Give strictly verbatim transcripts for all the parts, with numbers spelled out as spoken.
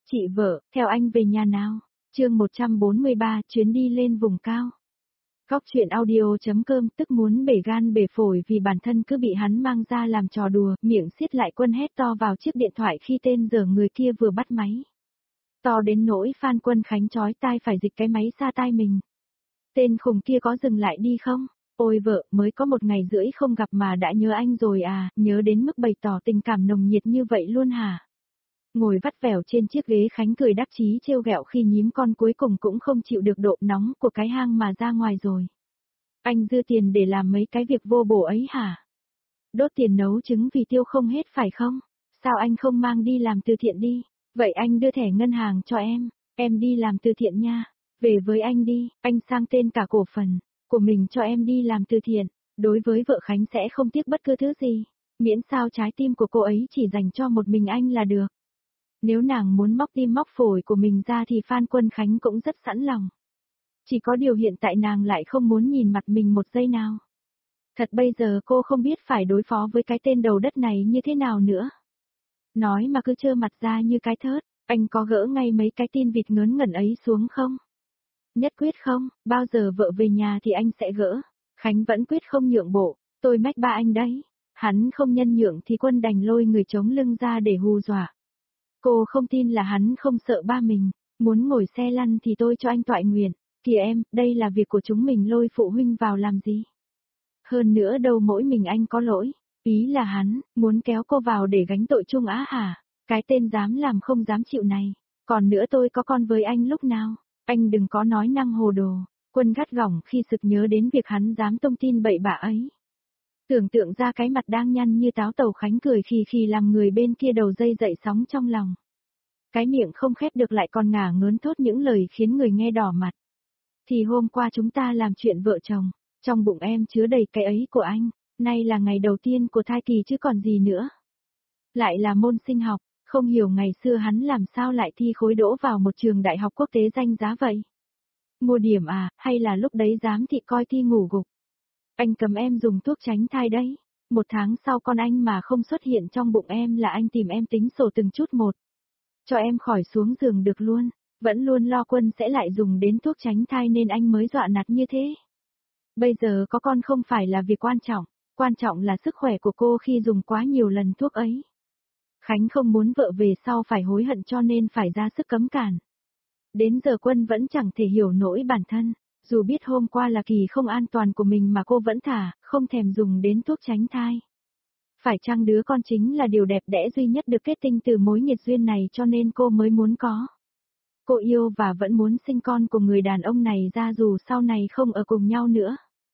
Chị vợ, theo anh về nhà nào. Chương một trăm bốn mươi ba, chuyến đi lên vùng cao. Góc truyện audio.com tức muốn bể gan bể phổi vì bản thân cứ bị hắn mang ra làm trò đùa, miệng xiết lại Quân hét to vào chiếc điện thoại khi tên giờ người kia vừa bắt máy. To đến nỗi Phan Quân Khánh chói tai phải dịch cái máy xa tai mình. Tên khùng kia có dừng lại đi không? Ôi vợ, mới có một ngày rưỡi không gặp mà đã nhớ anh rồi à, nhớ đến mức bày tỏ tình cảm nồng nhiệt như vậy luôn hả? Ngồi vắt vẻo trên chiếc ghế Khánh cười đắc chí trêu ghẹo khi nhím con cuối cùng cũng không chịu được độ nóng của cái hang mà ra ngoài rồi. Anh dư tiền để làm mấy cái việc vô bổ ấy hả? Đốt tiền nấu trứng vì tiêu không hết phải không? Sao anh không mang đi làm từ thiện đi? Vậy anh đưa thẻ ngân hàng cho em, em đi làm từ thiện nha. Về với anh đi, anh sang tên cả cổ phần của mình cho em đi làm từ thiện. Đối với vợ Khánh sẽ không tiếc bất cứ thứ gì, miễn sao trái tim của cô ấy chỉ dành cho một mình anh là được. Nếu nàng muốn móc tim móc phổi của mình ra thì Phan Quân Khánh cũng rất sẵn lòng. Chỉ có điều hiện tại nàng lại không muốn nhìn mặt mình một giây nào. Thật bây giờ cô không biết phải đối phó với cái tên đầu đất này như thế nào nữa. Nói mà cứ trơ mặt ra như cái thớt, anh có gỡ ngay mấy cái tin vịt ngớn ngẩn ấy xuống không? Nhất quyết không, bao giờ vợ về nhà thì anh sẽ gỡ. Khánh vẫn quyết không nhượng bộ, tôi mách ba anh đấy. Hắn không nhân nhượng thì Quân đành lôi người chống lưng ra để hù dọa. Cô không tin là hắn không sợ ba mình, muốn ngồi xe lăn thì tôi cho anh toại nguyện. Kìa em, đây là việc của chúng mình lôi phụ huynh vào làm gì? Hơn nữa đâu mỗi mình anh có lỗi, ý là hắn, muốn kéo cô vào để gánh tội chung á hả? Cái tên dám làm không dám chịu này. Còn nữa tôi có con với anh lúc nào? Anh đừng có nói năng hồ đồ. Quân gắt gỏng khi sực nhớ đến việc hắn dám tung tin bậy bạ ấy. Tưởng tượng ra cái mặt đang nhăn như táo tàu Khánh cười khì khì làm người bên kia đầu dây dậy sóng trong lòng. Cái miệng không khép được lại còn ngả ngớn thốt những lời khiến người nghe đỏ mặt. Thì hôm qua chúng ta làm chuyện vợ chồng, trong bụng em chứa đầy cái ấy của anh, nay là ngày đầu tiên của thai kỳ chứ còn gì nữa. Lại là môn sinh học, không hiểu ngày xưa hắn làm sao lại thi khối đỗ vào một trường đại học quốc tế danh giá vậy. Mua điểm à, hay là lúc đấy giám thị coi thi ngủ gục. Anh cầm em dùng thuốc tránh thai đấy. Một tháng sau con anh mà không xuất hiện trong bụng em là anh tìm em tính sổ từng chút một. Cho em khỏi xuống giường được luôn. Vẫn luôn lo Quân sẽ lại dùng đến thuốc tránh thai nên anh mới dọa nạt như thế. Bây giờ có con không phải là việc quan trọng. Quan trọng là sức khỏe của cô khi dùng quá nhiều lần thuốc ấy. Khánh không muốn vợ về sau phải hối hận cho nên phải ra sức cấm cản. Đến giờ Quân vẫn chẳng thể hiểu nổi bản thân. Dù biết hôm qua là kỳ không an toàn của mình mà cô vẫn thả, không thèm dùng đến thuốc tránh thai. Phải chăng đứa con chính là điều đẹp đẽ duy nhất được kết tinh từ mối nghiệt duyên này cho nên cô mới muốn có. Cô yêu và vẫn muốn sinh con của người đàn ông này ra dù sau này không ở cùng nhau nữa.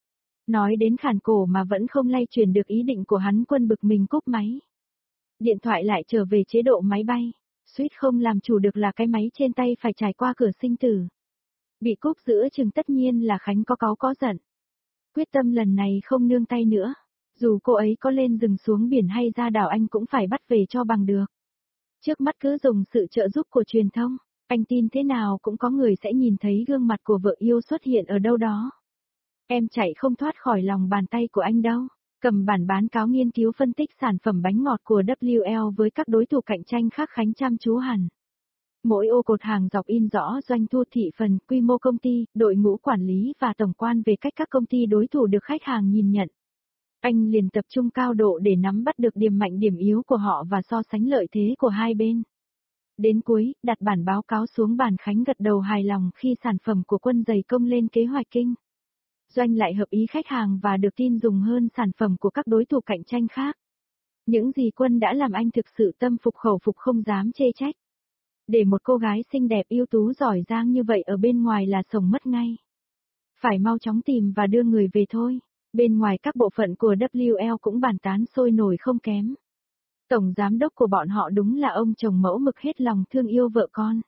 Nói đến khản cổ mà vẫn không lay chuyển được ý định của hắn. Quân bực mình cúp máy. Điện thoại lại trở về chế độ máy bay. Suýt không làm chủ được là cái máy trên tay phải trải qua cửa sinh tử. Bị cúp giữa chừng tất nhiên là Khánh có cáu có giận. Quyết tâm lần này không nương tay nữa. Dù cô ấy có lên rừng xuống biển hay ra đảo anh cũng phải bắt về cho bằng được. Trước mắt cứ dùng sự trợ giúp của truyền thông, anh tin thế nào cũng có người sẽ nhìn thấy gương mặt của vợ yêu xuất hiện ở đâu đó. Em chạy không thoát khỏi lòng bàn tay của anh đâu. Cầm bản báo cáo nghiên cứu phân tích sản phẩm bánh ngọt của W L với các đối thủ cạnh tranh khác Khánh chăm chú hẳn. Mỗi ô cột hàng dọc in rõ doanh thu thị phần, quy mô công ty, đội ngũ quản lý và tổng quan về cách các công ty đối thủ được khách hàng nhìn nhận. Anh liền tập trung cao độ để nắm bắt được điểm mạnh điểm yếu của họ và so sánh lợi thế của hai bên. Đến cuối, đặt bản báo cáo xuống bàn Khánh gật đầu hài lòng khi sản phẩm của Quân dày công lên kế hoạch kinh doanh lại hợp ý khách hàng và được tin dùng hơn sản phẩm của các đối thủ cạnh tranh khác. Những gì Quân đã làm anh thực sự tâm phục khẩu phục không dám chê trách. Để một cô gái xinh đẹp ưu tú giỏi giang như vậy ở bên ngoài là sống mất ngay. Phải mau chóng tìm và đưa người về thôi. Bên ngoài các bộ phận của W L cũng bàn tán sôi nổi không kém. Tổng giám đốc của bọn họ đúng là ông chồng mẫu mực hết lòng thương yêu vợ con.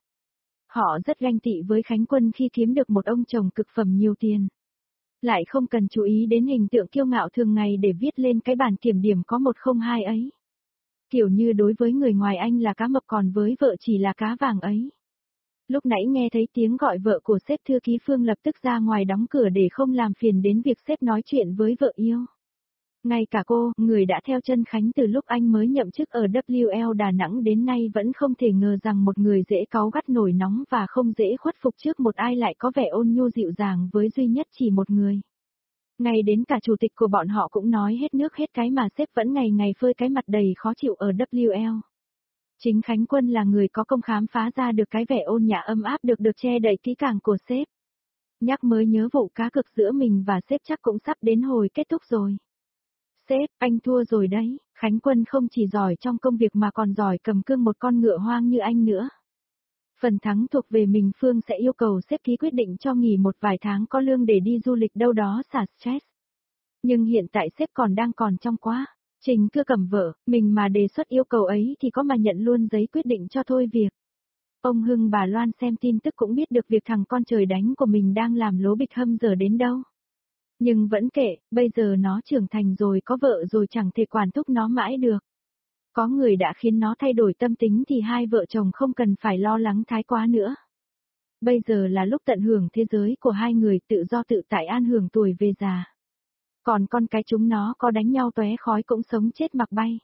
Họ rất ganh tị với Khánh Quân khi kiếm được một ông chồng cực phẩm nhiều tiền. Lại không cần chú ý đến hình tượng kiêu ngạo thường ngày để viết lên cái bản kiểm điểm có một không hai ấy. Kiểu như đối với người ngoài anh là cá mập còn với vợ chỉ là cá vàng ấy. Lúc nãy nghe thấy tiếng gọi vợ của sếp thư ký Phương lập tức ra ngoài đóng cửa để không làm phiền đến việc sếp nói chuyện với vợ yêu. Ngay cả cô, người đã theo chân Khánh từ lúc anh mới nhậm chức ở W L Đà Nẵng đến nay vẫn không thể ngờ rằng một người dễ cáu gắt nổi nóng và không dễ khuất phục trước một ai lại có vẻ ôn nhu dịu dàng với duy nhất chỉ một người. Ngay đến cả chủ tịch của bọn họ cũng nói hết nước hết cái mà sếp vẫn ngày ngày phơi cái mặt đầy khó chịu ở W L. Chính Khánh Quân là người có công khám phá ra được cái vẻ ôn nhã ấm áp được được che đậy kỹ càng của sếp. Nhắc mới nhớ vụ cá cược giữa mình và sếp chắc cũng sắp đến hồi kết thúc rồi. Sếp, anh thua rồi đấy, Khánh Quân không chỉ giỏi trong công việc mà còn giỏi cầm cương một con ngựa hoang như anh nữa. Phần thắng thuộc về mình, Phương sẽ yêu cầu sếp ký quyết định cho nghỉ một vài tháng có lương để đi du lịch đâu đó xả stress. Nhưng hiện tại sếp còn đang còn trong quá trình cưa cầm vợ, mình mà đề xuất yêu cầu ấy thì có mà nhận luôn giấy quyết định cho thôi việc. Ông Hưng bà Loan xem tin tức cũng biết được việc thằng con trời đánh của mình đang làm lố bịch hâm dở đến đâu. Nhưng vẫn kệ, bây giờ nó trưởng thành rồi, có vợ rồi, chẳng thể quản thúc nó mãi được. Có người đã khiến nó thay đổi tâm tính thì hai vợ chồng không cần phải lo lắng thái quá nữa. Bây giờ là lúc tận hưởng thế giới của hai người, tự do tự tại an hưởng tuổi về già. Còn con cái chúng nó có đánh nhau tóe khói cũng sống chết mặc bay.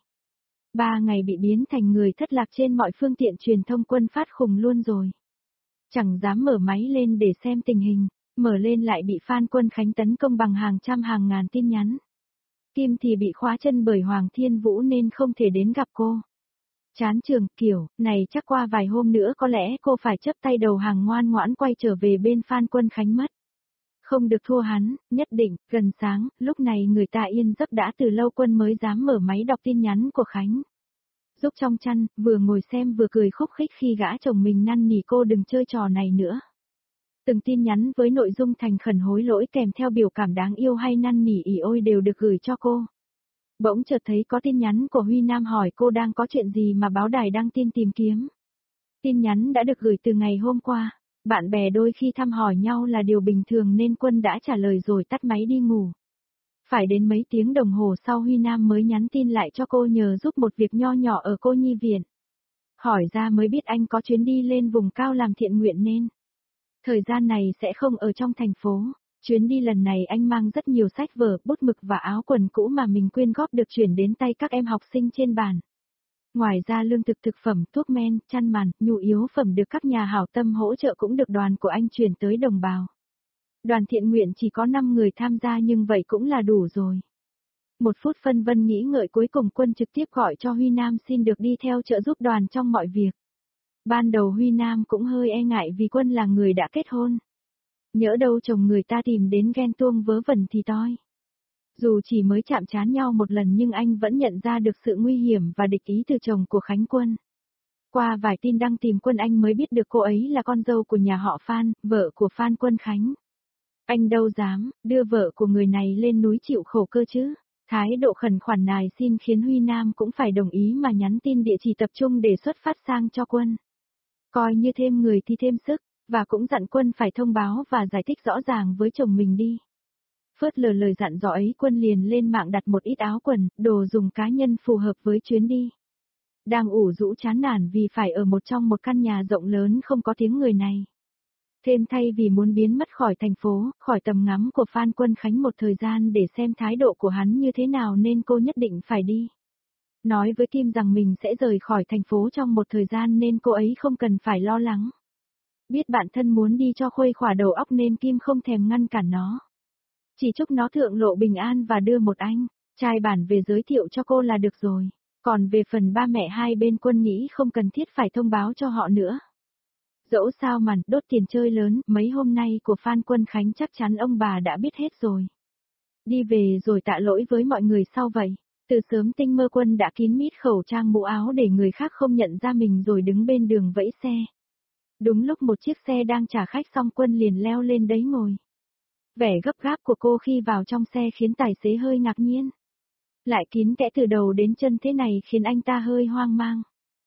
Ba ngày bị biến thành người thất lạc trên mọi phương tiện truyền thông, Quân phát khùng luôn rồi. Chẳng dám mở máy lên để xem tình hình, mở lên lại bị fan Quân Khánh tấn công bằng hàng trăm hàng ngàn tin nhắn. Kim thì bị khóa chân bởi Hoàng Thiên Vũ nên không thể đến gặp cô. Chán trường, kiểu, này chắc qua vài hôm nữa có lẽ cô phải chấp tay đầu hàng ngoan ngoãn quay trở về bên fan Quân Khánh mất. Không được thua hắn, nhất định, gần sáng, lúc này người ta yên giấc đã từ lâu, Quân mới dám mở máy đọc tin nhắn của Khánh. Giúp trong chăn, vừa ngồi xem vừa cười khúc khích khi gã chồng mình năn nỉ cô đừng chơi trò này nữa. Từng tin nhắn với nội dung thành khẩn hối lỗi kèm theo biểu cảm đáng yêu hay năn nỉ ỉ ôi đều được gửi cho cô. Bỗng chợt thấy có tin nhắn của Huy Nam hỏi cô đang có chuyện gì mà báo đài đăng tin tìm kiếm. Tin nhắn đã được gửi từ ngày hôm qua. Bạn bè đôi khi thăm hỏi nhau là điều bình thường nên Quân đã trả lời rồi tắt máy đi ngủ. Phải đến mấy tiếng đồng hồ sau Huy Nam mới nhắn tin lại cho cô nhờ giúp một việc nho nhỏ ở cô nhi viện. Hỏi ra mới biết anh có chuyến đi lên vùng cao làm thiện nguyện nên thời gian này sẽ không ở trong thành phố. Chuyến đi lần này anh mang rất nhiều sách vở, bút mực và áo quần cũ mà mình quyên góp được chuyển đến tay các em học sinh trên bản. Ngoài ra lương thực thực phẩm, thuốc men, chăn màn, nhu yếu phẩm được các nhà hảo tâm hỗ trợ cũng được đoàn của anh chuyển tới đồng bào. Đoàn thiện nguyện chỉ có năm người tham gia nhưng vậy cũng là đủ rồi. Một phút phân vân nghĩ ngợi cuối cùng Quân trực tiếp gọi cho Huy Nam xin được đi theo trợ giúp đoàn trong mọi việc. Ban đầu Huy Nam cũng hơi e ngại vì Quân là người đã kết hôn. Nhỡ đâu chồng người ta tìm đến ghen tuông vớ vẩn thì toi. Dù chỉ mới chạm trán nhau một lần nhưng anh vẫn nhận ra được sự nguy hiểm và địch ý từ chồng của Khánh Quân. Qua vài tin đăng tìm Quân anh mới biết được cô ấy là con dâu của nhà họ Phan, vợ của Phan Quân Khánh. Anh đâu dám đưa vợ của người này lên núi chịu khổ cơ chứ. Thái độ khẩn khoản nài xin khiến Huy Nam cũng phải đồng ý mà nhắn tin địa chỉ tập trung để xuất phát sang cho Quân. Coi như thêm người thì thêm sức, và cũng dặn Quân phải thông báo và giải thích rõ ràng với chồng mình đi. Phớt lờ lời dặn dò ấy Quân liền lên mạng đặt một ít áo quần, đồ dùng cá nhân phù hợp với chuyến đi. Đang ủ rũ chán nản vì phải ở một trong một căn nhà rộng lớn không có tiếng người này. Thêm thay vì muốn biến mất khỏi thành phố, khỏi tầm ngắm của Phan Quân Khánh một thời gian để xem thái độ của hắn như thế nào nên cô nhất định phải đi. Nói với Kim rằng mình sẽ rời khỏi thành phố trong một thời gian nên cô ấy không cần phải lo lắng. Biết bản thân muốn đi cho khuây khỏa đầu óc nên Kim không thèm ngăn cản nó. Chỉ chúc nó thượng lộ bình an và đưa một anh trai bản về giới thiệu cho cô là được rồi. Còn về phần ba mẹ hai bên Quân nghĩ không cần thiết phải thông báo cho họ nữa. Dẫu sao màn đốt tiền chơi lớn mấy hôm nay của Phan Quân Khánh chắc chắn ông bà đã biết hết rồi. Đi về rồi tạ lỗi với mọi người sau vậy. Từ sớm Tinh Mơ Quân đã kín mít khẩu trang mũ áo để người khác không nhận ra mình rồi đứng bên đường vẫy xe. Đúng lúc một chiếc xe đang trả khách xong Quân liền leo lên đấy ngồi. Vẻ gấp gáp của cô khi vào trong xe khiến tài xế hơi ngạc nhiên. Lại kín kẽ từ đầu đến chân thế này khiến anh ta hơi hoang mang.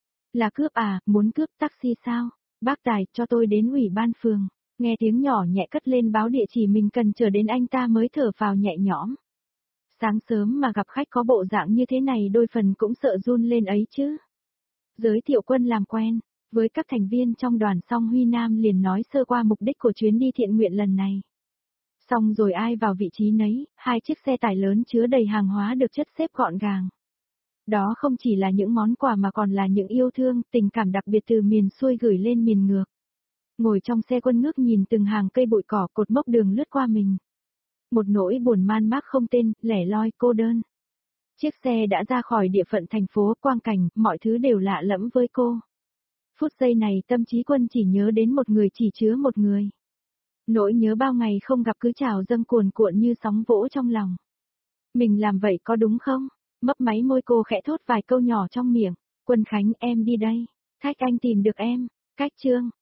Là cướp à, muốn cướp taxi sao? Bác Tài, cho tôi đến ủy ban phường. Nghe tiếng nhỏ nhẹ cất lên báo địa chỉ mình cần chờ đến anh ta mới thở phào nhẹ nhõm. Sáng sớm mà gặp khách có bộ dạng như thế này đôi phần cũng sợ run lên ấy chứ. Giới thiệu Quân làm quen với các thành viên trong đoàn xong Huy Nam liền nói sơ qua mục đích của chuyến đi thiện nguyện lần này. Xong rồi ai vào vị trí nấy, hai chiếc xe tải lớn chứa đầy hàng hóa được chất xếp gọn gàng. Đó không chỉ là những món quà mà còn là những yêu thương, tình cảm đặc biệt từ miền xuôi gửi lên miền ngược. Ngồi trong xe Quân ngước nhìn từng hàng cây bụi cỏ cột mốc đường lướt qua mình. Một nỗi buồn man mác không tên, lẻ loi, cô đơn. Chiếc xe đã ra khỏi địa phận thành phố, quang cảnh, mọi thứ đều lạ lẫm với cô. Phút giây này tâm trí Quân chỉ nhớ đến một người, chỉ chứa một người. Nỗi nhớ bao ngày không gặp cứ trào dâng cuồn cuộn như sóng vỗ trong lòng. Mình làm vậy có đúng không? Mấp máy môi cô khẽ thốt vài câu nhỏ trong miệng. Quân Khánh, em đi đây. Thách anh tìm được em. Cách chương.